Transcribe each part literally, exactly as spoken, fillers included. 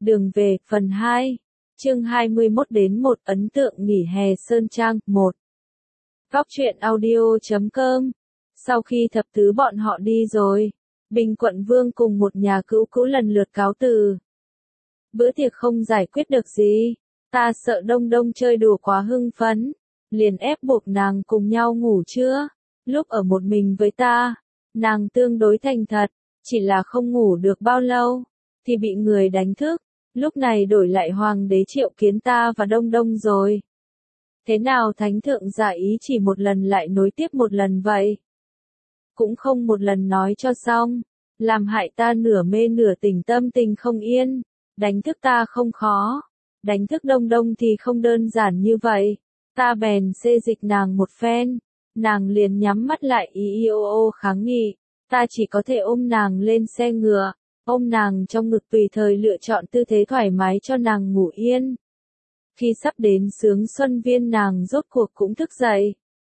Đường về, phần hai. Chương hai mươi mốt đến một ấn tượng nghỉ hè Sơn Trang, một. Góc truyện audio chấm com. Sau khi thập tứ bọn họ đi rồi, Bình Quận Vương cùng một nhà cữu cữu lần lượt cáo từ. Bữa tiệc không giải quyết được gì, ta sợ Đông Đông chơi đùa quá hưng phấn, liền ép buộc nàng cùng nhau ngủ trưa. Lúc ở một mình với ta, nàng tương đối thành thật, chỉ là không ngủ được bao lâu, thì bị người đánh thức. Lúc này đổi lại hoàng đế triệu kiến ta và Đông Đông rồi. Thế nào thánh thượng giả ý chỉ một lần lại nối tiếp một lần vậy? Cũng không một lần nói cho xong, làm hại ta nửa mê nửa tỉnh tâm tình không yên. Đánh thức ta không khó, đánh thức Đông Đông thì không đơn giản như vậy. Ta bèn xê dịch nàng một phen, nàng liền nhắm mắt lại y y ô ô kháng nghị. Ta chỉ có thể ôm nàng lên xe ngựa, ôm nàng trong ngực tùy thời lựa chọn tư thế thoải mái cho nàng ngủ yên. Khi sắp đến sướng xuân viên nàng rốt cuộc cũng thức dậy.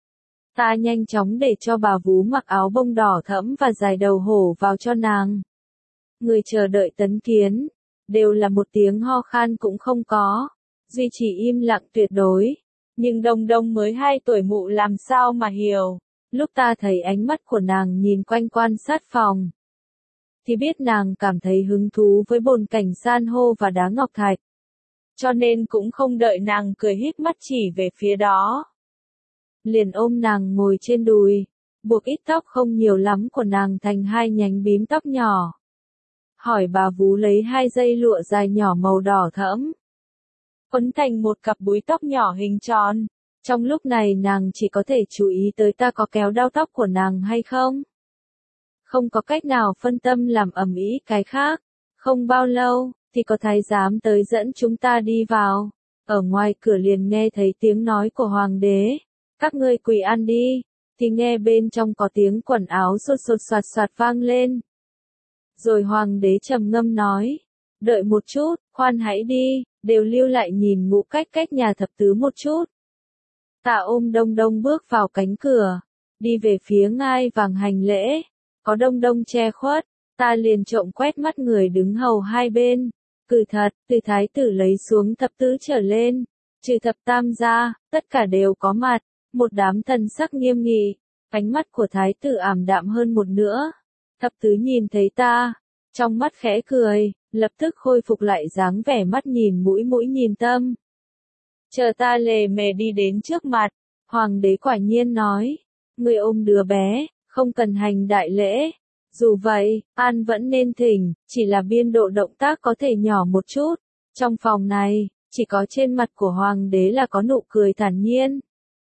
Ta nhanh chóng để cho bà vú mặc áo bông đỏ thẫm và dài đầu hổ vào cho nàng. Người chờ đợi tấn kiến, đều là một tiếng ho khan cũng không có, duy trì im lặng tuyệt đối. Nhưng Đông Đông mới hai tuổi mụ làm sao mà hiểu. Lúc ta thấy ánh mắt của nàng nhìn quanh quan sát phòng, thì biết nàng cảm thấy hứng thú với bồn cảnh san hô và đá ngọc thạch. Cho nên cũng không đợi nàng cười híp mắt chỉ về phía đó. Liền ôm nàng ngồi trên đùi, buộc ít tóc không nhiều lắm của nàng thành hai nhánh bím tóc nhỏ. Hỏi bà vú lấy hai dây lụa dài nhỏ màu đỏ thẫm, quấn thành một cặp búi tóc nhỏ hình tròn. Trong lúc này nàng chỉ có thể chú ý tới ta có kéo đau tóc của nàng hay không. Không có cách nào phân tâm làm ầm ĩ cái khác. Không bao lâu, thì có thái giám tới dẫn chúng ta đi vào. Ở ngoài cửa liền nghe thấy tiếng nói của hoàng đế. Các ngươi quỳ ăn đi. Thì nghe bên trong có tiếng quần áo sột sột soạt soạt vang lên. Rồi hoàng đế trầm ngâm nói. Đợi một chút, khoan hãy đi, đều lưu lại nhìn Ngũ Cách Cách nhà thập tứ một chút. Ta ôm Đông Đông bước vào cánh cửa, đi về phía ngai vàng hành lễ. Có Đông Đông che khuất, ta liền trộm quét mắt người đứng hầu hai bên. Cứ thật, từ thái tử lấy xuống thập tứ trở lên, trừ thập tam ra, tất cả đều có mặt. Một đám thần sắc nghiêm nghị, ánh mắt của thái tử ảm đạm hơn một nữa. Thập tứ nhìn thấy ta, trong mắt khẽ cười, lập tức khôi phục lại dáng vẻ mắt nhìn mũi mũi nhìn tâm. Chờ ta lề mề đi đến trước mặt, hoàng đế quả nhiên nói, người ôm đứa bé, không cần hành đại lễ. Dù vậy, an vẫn nên thỉnh, chỉ là biên độ động tác có thể nhỏ một chút. Trong phòng này, chỉ có trên mặt của hoàng đế là có nụ cười thản nhiên.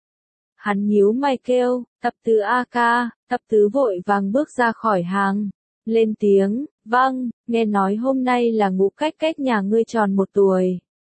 Hắn nhíu mày kêu, thập tứ a ca, thập tứ vội vàng bước ra khỏi hàng. Lên tiếng, vâng, nghe nói hôm nay là Ngũ Cách Cách nhà ngươi tròn một tuổi.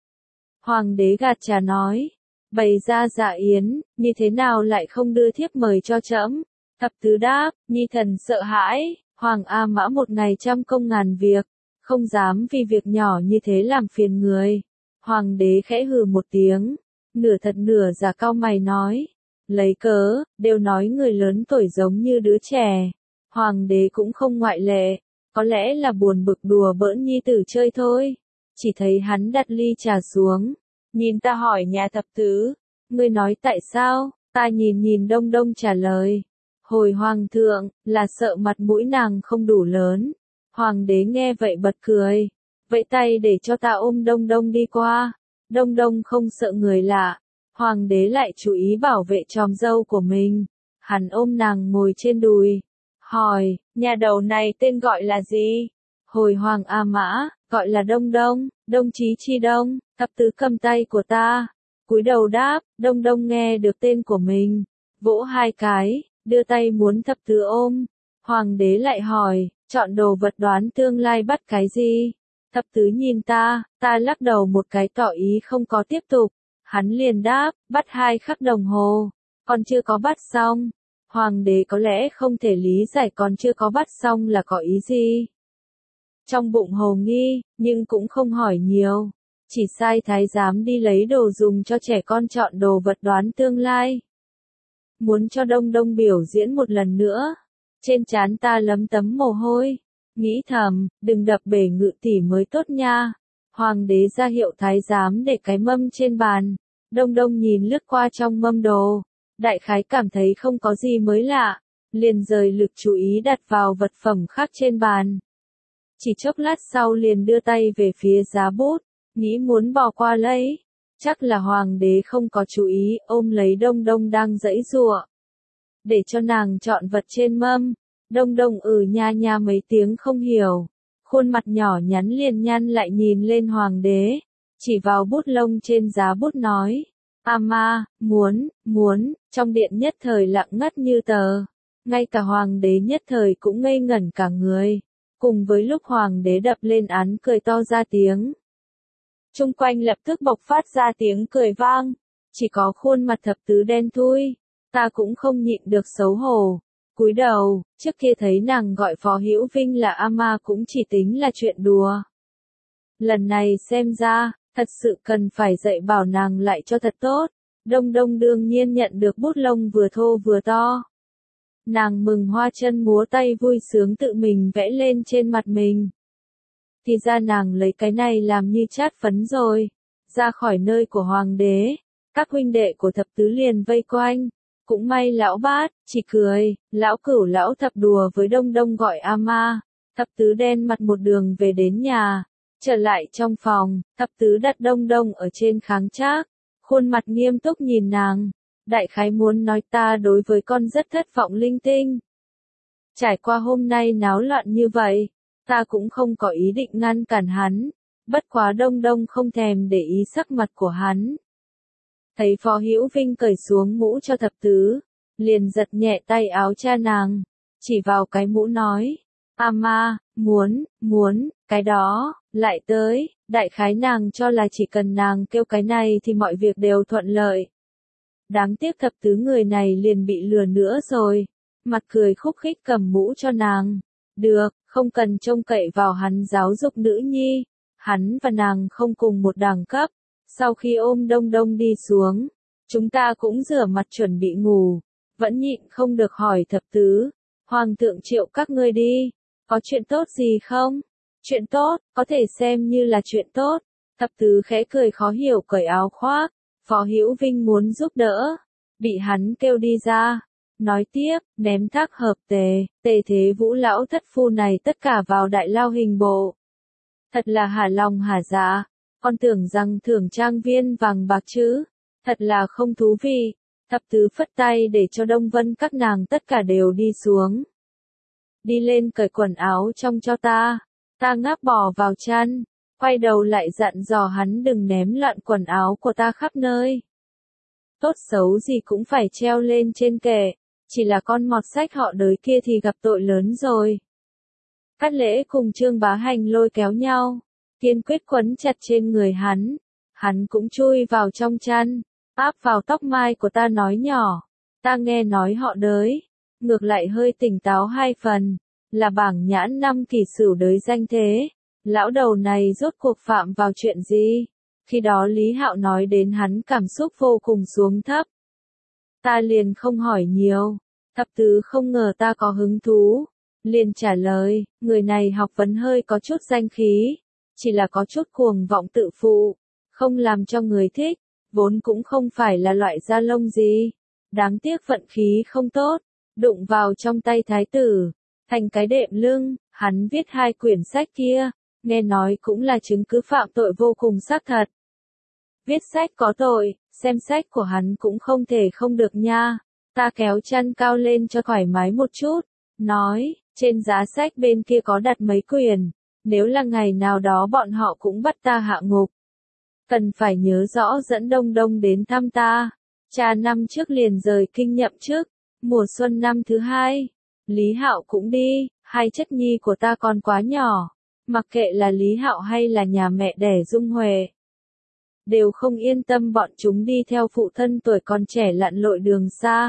Hoàng đế gạt trà nói, bày ra dạ yến, như thế nào lại không đưa thiếp mời cho trẫm? Thập tứ đáp, nhi thần sợ hãi, Hoàng A Mã một ngày trăm công ngàn việc, không dám vì việc nhỏ như thế làm phiền người. Hoàng đế khẽ hừ một tiếng, nửa thật nửa giả cau mày nói, lấy cớ, đều nói người lớn tuổi giống như đứa trẻ. Hoàng đế cũng không ngoại lệ, có lẽ là buồn bực đùa bỡn nhi tử chơi thôi. Chỉ thấy hắn đặt ly trà xuống, nhìn ta hỏi nhà thập tứ, ngươi nói tại sao? Ta nhìn nhìn Đông Đông trả lời, hồi hoàng thượng, là sợ mặt mũi nàng không đủ lớn. Hoàng đế nghe vậy bật cười, vẫy tay để cho ta ôm Đông Đông đi qua. Đông Đông không sợ người lạ, hoàng đế lại chú ý bảo vệ tròm dâu của mình. Hắn ôm nàng ngồi trên đùi, hỏi, nhà đầu này tên gọi là gì? Hồi Hoàng A Mã, gọi là Đông Đông, Đông Chí Chi Đông. Thập tứ cầm tay của ta, cúi đầu đáp. Đông Đông nghe được tên của mình, vỗ hai cái, đưa tay muốn thập tứ ôm. Hoàng đế lại hỏi, chọn đồ vật đoán tương lai bắt cái gì? Thập tứ nhìn ta, ta lắc đầu một cái tỏ ý không có tiếp tục. Hắn liền đáp, bắt hai khắc đồng hồ, còn chưa có bắt xong. Hoàng đế có lẽ không thể lý giải còn chưa có bắt xong là có ý gì. Trong bụng hồ nghi, nhưng cũng không hỏi nhiều. Chỉ sai thái giám đi lấy đồ dùng cho trẻ con chọn đồ vật đoán tương lai. Muốn cho Đông Đông biểu diễn một lần nữa. Trên trán ta lấm tấm mồ hôi. Nghĩ thầm, đừng đập bể ngự tỷ mới tốt nha. Hoàng đế ra hiệu thái giám để cái mâm trên bàn. Đông Đông nhìn lướt qua trong mâm đồ. Đại khái cảm thấy không có gì mới lạ. Liền rời lực chú ý đặt vào vật phẩm khác trên bàn. Chỉ chốc lát sau liền đưa tay về phía giá bút. Nghĩ muốn bỏ qua lấy. Chắc là hoàng đế không có chú ý ôm lấy Đông Đông đang giãy giụa. Để cho nàng chọn vật trên mâm. Đông Đông ừ nha nha mấy tiếng không hiểu. Khuôn mặt nhỏ nhắn liền nhăn lại nhìn lên hoàng đế. Chỉ vào bút lông trên giá bút nói. Ama, muốn, muốn, trong điện nhất thời lặng ngắt như tờ. Ngay cả hoàng đế nhất thời cũng ngây ngẩn cả người. Cùng với lúc hoàng đế đập lên án cười to ra tiếng. Chung quanh lập tức bộc phát ra tiếng cười vang. Chỉ có khuôn mặt thập tứ đen thui. Ta cũng không nhịn được xấu hổ. Cúi đầu, trước kia thấy nàng gọi Phó Hữu Vinh là Ama cũng chỉ tính là chuyện đùa. Lần này xem ra, thật sự cần phải dạy bảo nàng lại cho thật tốt. Đông Đông đương nhiên nhận được bút lông vừa thô vừa to. Nàng mừng hoa chân múa tay vui sướng tự mình vẽ lên trên mặt mình. Thì ra nàng lấy cái này làm như chát phấn rồi. Ra khỏi nơi của hoàng đế, các huynh đệ của thập tứ liền vây quanh. Cũng may lão bát, chỉ cười, lão cửu lão thập đùa với Đông Đông gọi Ama. Thập tứ đen mặt một đường về đến nhà. Trở lại trong phòng, thập tứ đặt Đông Đông ở trên kháng trác. Khuôn mặt nghiêm túc nhìn nàng. Đại khái muốn nói ta đối với con rất thất vọng linh tinh. Trải qua hôm nay náo loạn như vậy, ta cũng không có ý định ngăn cản hắn. Bất quá Đông Đông không thèm để ý sắc mặt của hắn. Thấy Phó Hữu Vinh cởi xuống mũ cho thập tứ, liền giật nhẹ tay áo cha nàng, chỉ vào cái mũ nói, Ama, muốn, muốn, cái đó, lại tới, đại khái nàng cho là chỉ cần nàng kêu cái này thì mọi việc đều thuận lợi. Đáng tiếc thập tứ người này liền bị lừa nữa rồi, mặt cười khúc khích cầm mũ cho nàng, được, không cần trông cậy vào hắn giáo dục nữ nhi, hắn và nàng không cùng một đẳng cấp. Sau khi ôm Đông Đông đi xuống, chúng ta cũng rửa mặt chuẩn bị ngủ, vẫn nhịn không được hỏi thập tứ, Hoàng thượng triệu các ngươi đi, có chuyện tốt gì không? Chuyện tốt, có thể xem như là chuyện tốt. Thập tứ khẽ cười khó hiểu cởi áo khoác, Phó Hữu Vinh muốn giúp đỡ, bị hắn kêu đi ra. Nói tiếp, ném thác hợp tề, tề thế vũ lão thất phu này tất cả vào đại lao hình bộ. Thật là hả lòng hả dạ. Con tưởng rằng thưởng trang viên vàng bạc chứ, thật là không thú vị. Thập tứ phất tay để cho Đông Vân các nàng tất cả đều đi xuống. Đi lên cởi quần áo trong cho ta, ta ngáp bỏ vào chăn, quay đầu lại dặn dò hắn đừng ném loạn quần áo của ta khắp nơi. Tốt xấu gì cũng phải treo lên trên kệ, chỉ là con mọt sách họ đới kia thì gặp tội lớn rồi. Cát Lễ cùng Trương Bá Hành lôi kéo nhau. Kiên quyết quấn chặt trên người hắn, hắn cũng chui vào trong chăn, áp vào tóc mai của ta nói nhỏ, ta nghe nói họ đới, ngược lại hơi tỉnh táo hai phần, là bảng nhãn năm kỳ sửu đới danh thế, lão đầu này rốt cuộc phạm vào chuyện gì? Khi đó Lý Hạo nói đến hắn cảm xúc vô cùng xuống thấp. Ta liền không hỏi nhiều, thập tứ không ngờ ta có hứng thú, liền trả lời, người này học vấn hơi có chút danh khí. Chỉ là có chút cuồng vọng tự phụ, không làm cho người thích, vốn cũng không phải là loại da lông gì. Đáng tiếc vận khí không tốt, đụng vào trong tay thái tử, thành cái đệm lưng, hắn viết hai quyển sách kia, nghe nói cũng là chứng cứ phạm tội vô cùng xác thật. Viết sách có tội, xem sách của hắn cũng không thể không được nha. Ta kéo chăn cao lên cho thoải mái một chút, nói, trên giá sách bên kia có đặt mấy quyển. Nếu là ngày nào đó bọn họ cũng bắt ta hạ ngục. Cần phải nhớ rõ dẫn Đông Đông đến thăm ta. Cha năm trước liền rời kinh nhậm chức. Mùa xuân năm thứ hai. Lý Hạo cũng đi. Hai chất nhi của ta còn quá nhỏ. Mặc kệ là Lý Hạo hay là nhà mẹ đẻ Dung Huệ. Đều không yên tâm bọn chúng đi theo phụ thân tuổi còn trẻ lặn lội đường xa.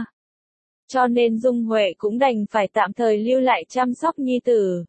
Cho nên Dung Huệ cũng đành phải tạm thời lưu lại chăm sóc nhi tử.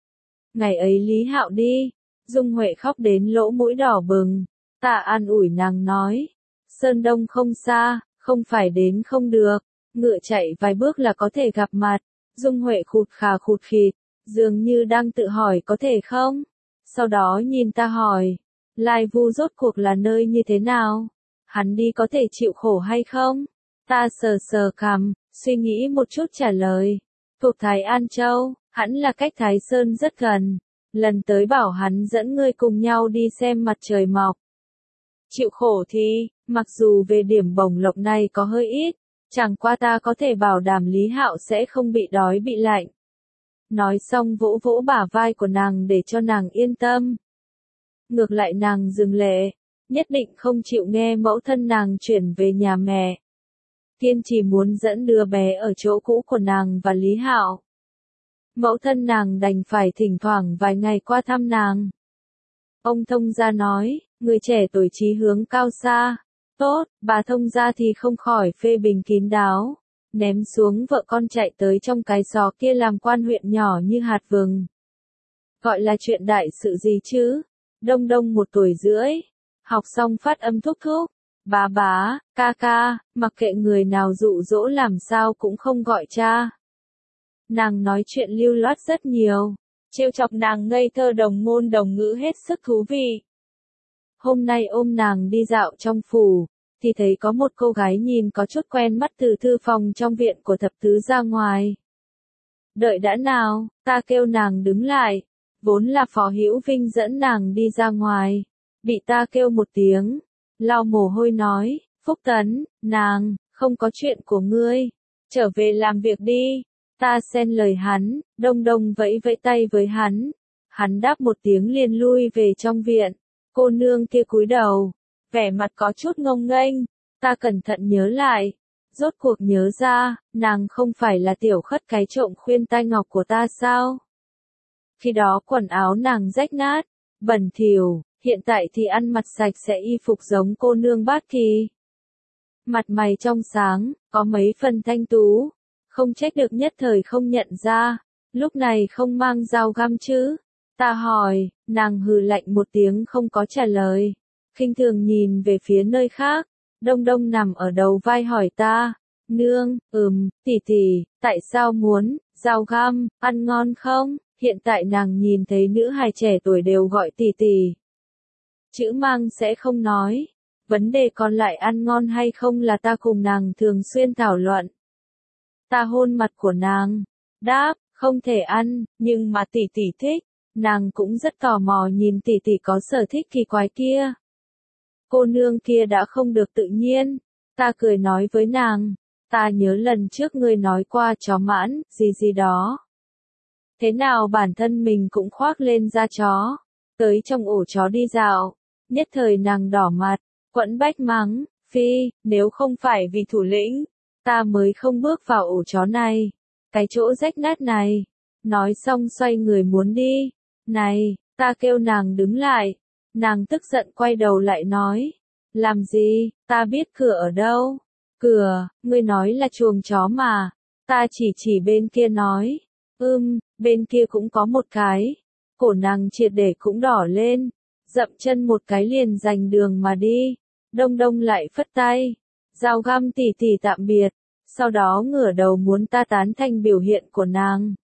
Ngày ấy Lý Hạo đi, Dung Huệ khóc đến lỗ mũi đỏ bừng, ta an ủi nàng nói, Sơn Đông không xa, không phải đến không được, ngựa chạy vài bước là có thể gặp mặt, Dung Huệ khụt khà khụt khịt, dường như đang tự hỏi có thể không, sau đó nhìn ta hỏi, Lai Vu rốt cuộc là nơi như thế nào? Hắn đi có thể chịu khổ hay không? Ta sờ sờ cằm, suy nghĩ một chút trả lời. Thuộc Thái An Châu, hẳn là cách Thái Sơn rất gần. Lần tới bảo hắn dẫn ngươi cùng nhau đi xem mặt trời mọc. Chịu khổ thì, mặc dù về điểm bổng lộc này có hơi ít, chẳng qua ta có thể bảo đảm Lý Hạo sẽ không bị đói bị lạnh. Nói xong vỗ vỗ bả vai của nàng để cho nàng yên tâm. Ngược lại nàng dừng lệ, nhất định không chịu nghe mẫu thân nàng chuyển về nhà mẹ. Kiên trì muốn dẫn đứa bé ở chỗ cũ của nàng và Lý Hạo. Mẫu thân nàng đành phải thỉnh thoảng vài ngày qua thăm nàng. Ông thông gia nói, người trẻ tuổi chí hướng cao xa. Tốt, bà thông gia thì không khỏi phê bình kín đáo. Ném xuống vợ con chạy tới trong cái xó kia làm quan huyện nhỏ như hạt vừng. Gọi là chuyện đại sự gì chứ? Đông Đông một tuổi rưỡi. Học xong phát âm thúc thúc. Bá bá, ca ca, mặc kệ người nào dụ dỗ làm sao cũng không gọi cha. Nàng nói chuyện lưu loát rất nhiều. Trêu chọc nàng ngây thơ đồng ngôn đồng ngữ hết sức thú vị. Hôm nay ôm nàng đi dạo trong phủ, thì thấy có một cô gái nhìn có chút quen mắt từ thư phòng trong viện của thập tứ ra ngoài. Đợi đã nào, ta kêu nàng đứng lại. Vốn là Phó Hữu Vinh dẫn nàng đi ra ngoài. Bị ta kêu một tiếng. Lau mồ hôi nói, Phúc Tấn, nàng, không có chuyện của ngươi. Trở về làm việc đi. Ta xen lời hắn, Đông Đông vẫy vẫy tay với hắn. Hắn đáp một tiếng liền lui về trong viện. Cô nương kia cúi đầu, vẻ mặt có chút ngông nghênh. Ta cẩn thận nhớ lại. Rốt cuộc nhớ ra, nàng không phải là tiểu khất cái trộm khuyên tai ngọc của ta sao? Khi đó quần áo nàng rách nát, bẩn thỉu, hiện tại thì ăn mặc sạch sẽ y phục giống cô nương Bát Kỳ. Mặt mày trong sáng, có mấy phần thanh tú, không trách được nhất thời không nhận ra, lúc này không mang dao găm chứ. Ta hỏi, nàng hừ lạnh một tiếng không có trả lời, khinh thường nhìn về phía nơi khác. Đông Đông nằm ở đầu vai hỏi ta, nương, ừm, tỷ tỷ, tại sao muốn, dao găm, ăn ngon không? Hiện tại nàng nhìn thấy nữ hài trẻ tuổi đều gọi tỷ tỷ. Chữ mang sẽ không nói. Vấn đề còn lại ăn ngon hay không là ta cùng nàng thường xuyên thảo luận. Ta hôn mặt của nàng. Đáp, không thể ăn, nhưng mà tỷ tỷ thích. Nàng cũng rất tò mò nhìn tỷ tỷ có sở thích kỳ quái kia. Cô nương kia đã không được tự nhiên. Ta cười nói với nàng. Ta nhớ lần trước ngươi nói qua chó mãn, gì gì đó. Thế nào bản thân mình cũng khoác lên da chó. Tới trong ổ chó đi dạo. Nhất thời nàng đỏ mặt, quẫn bách mắng, phi, nếu không phải vì thủ lĩnh, ta mới không bước vào ổ chó này. Cái chỗ rách nát này. Nói xong xoay người muốn đi. Này, ta kêu nàng đứng lại. Nàng tức giận quay đầu lại nói. Làm gì, ta biết cửa ở đâu. Cửa, ngươi nói là chuồng chó mà. Ta chỉ chỉ bên kia nói. Ưm, bên kia cũng có một cái. Cổ nàng triệt để cũng đỏ lên. Dậm chân một cái liền giành đường mà đi. Đông Đông lại phất tay. Dao găm tỉ tỉ tạm biệt. Sau đó ngửa đầu muốn ta tán thành biểu hiện của nàng.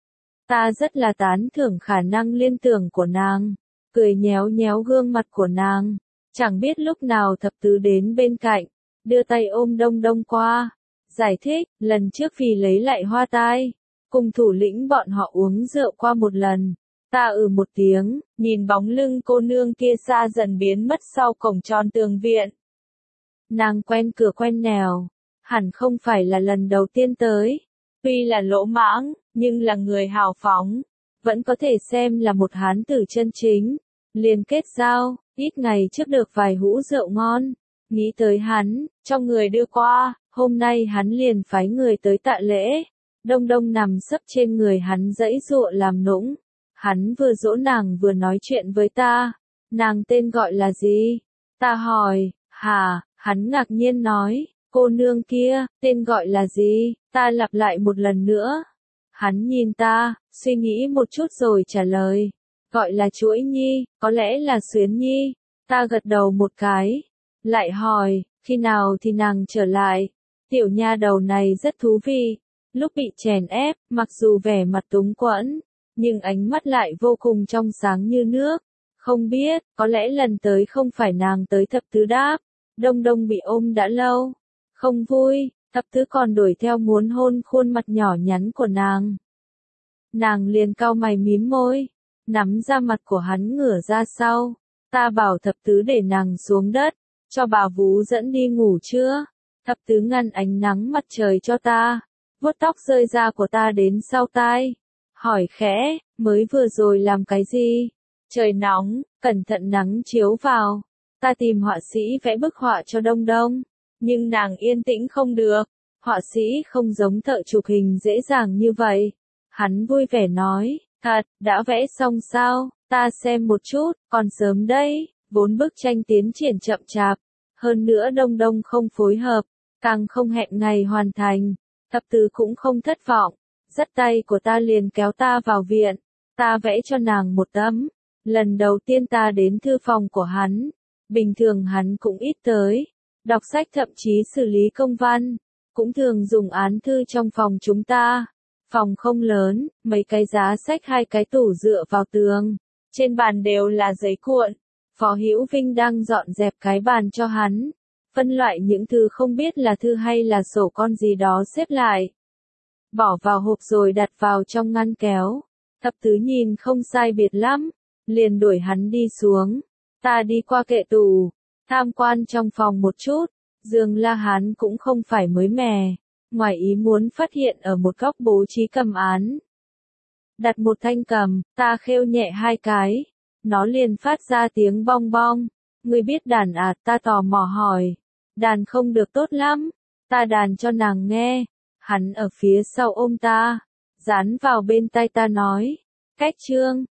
Ta rất là tán thưởng khả năng liên tưởng của nàng. Cười nhéo nhéo gương mặt của nàng. Chẳng biết lúc nào thập tứ đến bên cạnh. Đưa tay ôm Đông Đông qua. Giải thích, lần trước vì lấy lại hoa tai. Cùng thủ lĩnh bọn họ uống rượu qua một lần. Ta ừ một tiếng, nhìn bóng lưng cô nương kia xa dần biến mất sau cổng tròn tường viện. Nàng quen cửa quen nẻo, hẳn không phải là lần đầu tiên tới. Tuy là lỗ mãng, nhưng là người hào phóng, vẫn có thể xem là một hán tử chân chính. Liền kết giao, ít ngày trước được vài hũ rượu ngon. Nghĩ tới hắn, cho người đưa qua, hôm nay hắn liền phái người tới tạ lễ. Đông Đông nằm sấp trên người hắn dãy dụa làm nũng. Hắn vừa dỗ nàng vừa nói chuyện với ta. Nàng tên gọi là gì? Ta hỏi, hả? Hắn ngạc nhiên nói, cô nương kia, tên gọi là gì? Ta lặp lại một lần nữa. Hắn nhìn ta, suy nghĩ một chút rồi trả lời. Gọi là Chuỗi Nhi, có lẽ là Xuyến Nhi. Ta gật đầu một cái. Lại hỏi, khi nào thì nàng trở lại? Tiểu nha đầu này rất thú vị. Lúc bị chèn ép, mặc dù vẻ mặt túng quẫn, nhưng ánh mắt lại vô cùng trong sáng như nước. Không biết, có lẽ lần tới không phải nàng tới, thập tứ đáp. Đông Đông bị ôm đã lâu. Không vui, thập tứ còn đuổi theo muốn hôn khuôn mặt nhỏ nhắn của nàng. Nàng liền cau mày mím môi, nắm ra mặt của hắn ngửa ra sau. Ta bảo thập tứ để nàng xuống đất, cho bà vú dẫn đi ngủ chưa? Thập tứ ngăn ánh nắng mặt trời cho ta, vuốt tóc rơi ra của ta đến sau tai. Hỏi khẽ, mới vừa rồi làm cái gì? Trời nóng, cẩn thận nắng chiếu vào. Ta tìm họa sĩ vẽ bức họa cho Đông Đông, nhưng nàng yên tĩnh không được. Họa sĩ không giống thợ chụp hình dễ dàng như vậy. Hắn vui vẻ nói, thật, đã vẽ xong sao? Ta xem một chút, còn sớm đấy, vốn bức tranh tiến triển chậm chạp. Hơn nữa Đông Đông không phối hợp, càng không hẹn ngày hoàn thành. Thập tứ cũng không thất vọng, dắt tay của ta liền kéo ta vào viện. Ta vẽ cho nàng một tấm. Lần đầu tiên ta đến thư phòng của hắn. Bình thường hắn cũng ít tới, đọc sách thậm chí xử lý công văn, cũng thường dùng án thư trong phòng chúng ta. Phòng không lớn, mấy cái giá sách hai cái tủ dựa vào tường, trên bàn đều là giấy cuộn. Phó Hữu Vinh đang dọn dẹp cái bàn cho hắn, phân loại những thứ không biết là thư hay là sổ con gì đó xếp lại, bỏ vào hộp rồi đặt vào trong ngăn kéo. Thập tứ nhìn không sai biệt lắm, liền đuổi hắn đi xuống. Ta đi qua kệ tủ, tham quan trong phòng một chút, giường La Hán cũng không phải mới mẻ, ngoài ý muốn phát hiện ở một góc bố trí cầm án. Đặt một thanh cầm, ta khêu nhẹ hai cái, nó liền phát ra tiếng bong bong. Ngươi biết đàn à? Ta tò mò hỏi. Đàn không được tốt lắm, ta đàn cho nàng nghe. Hắn ở phía sau ôm ta, dán vào bên tai ta nói, cách chương.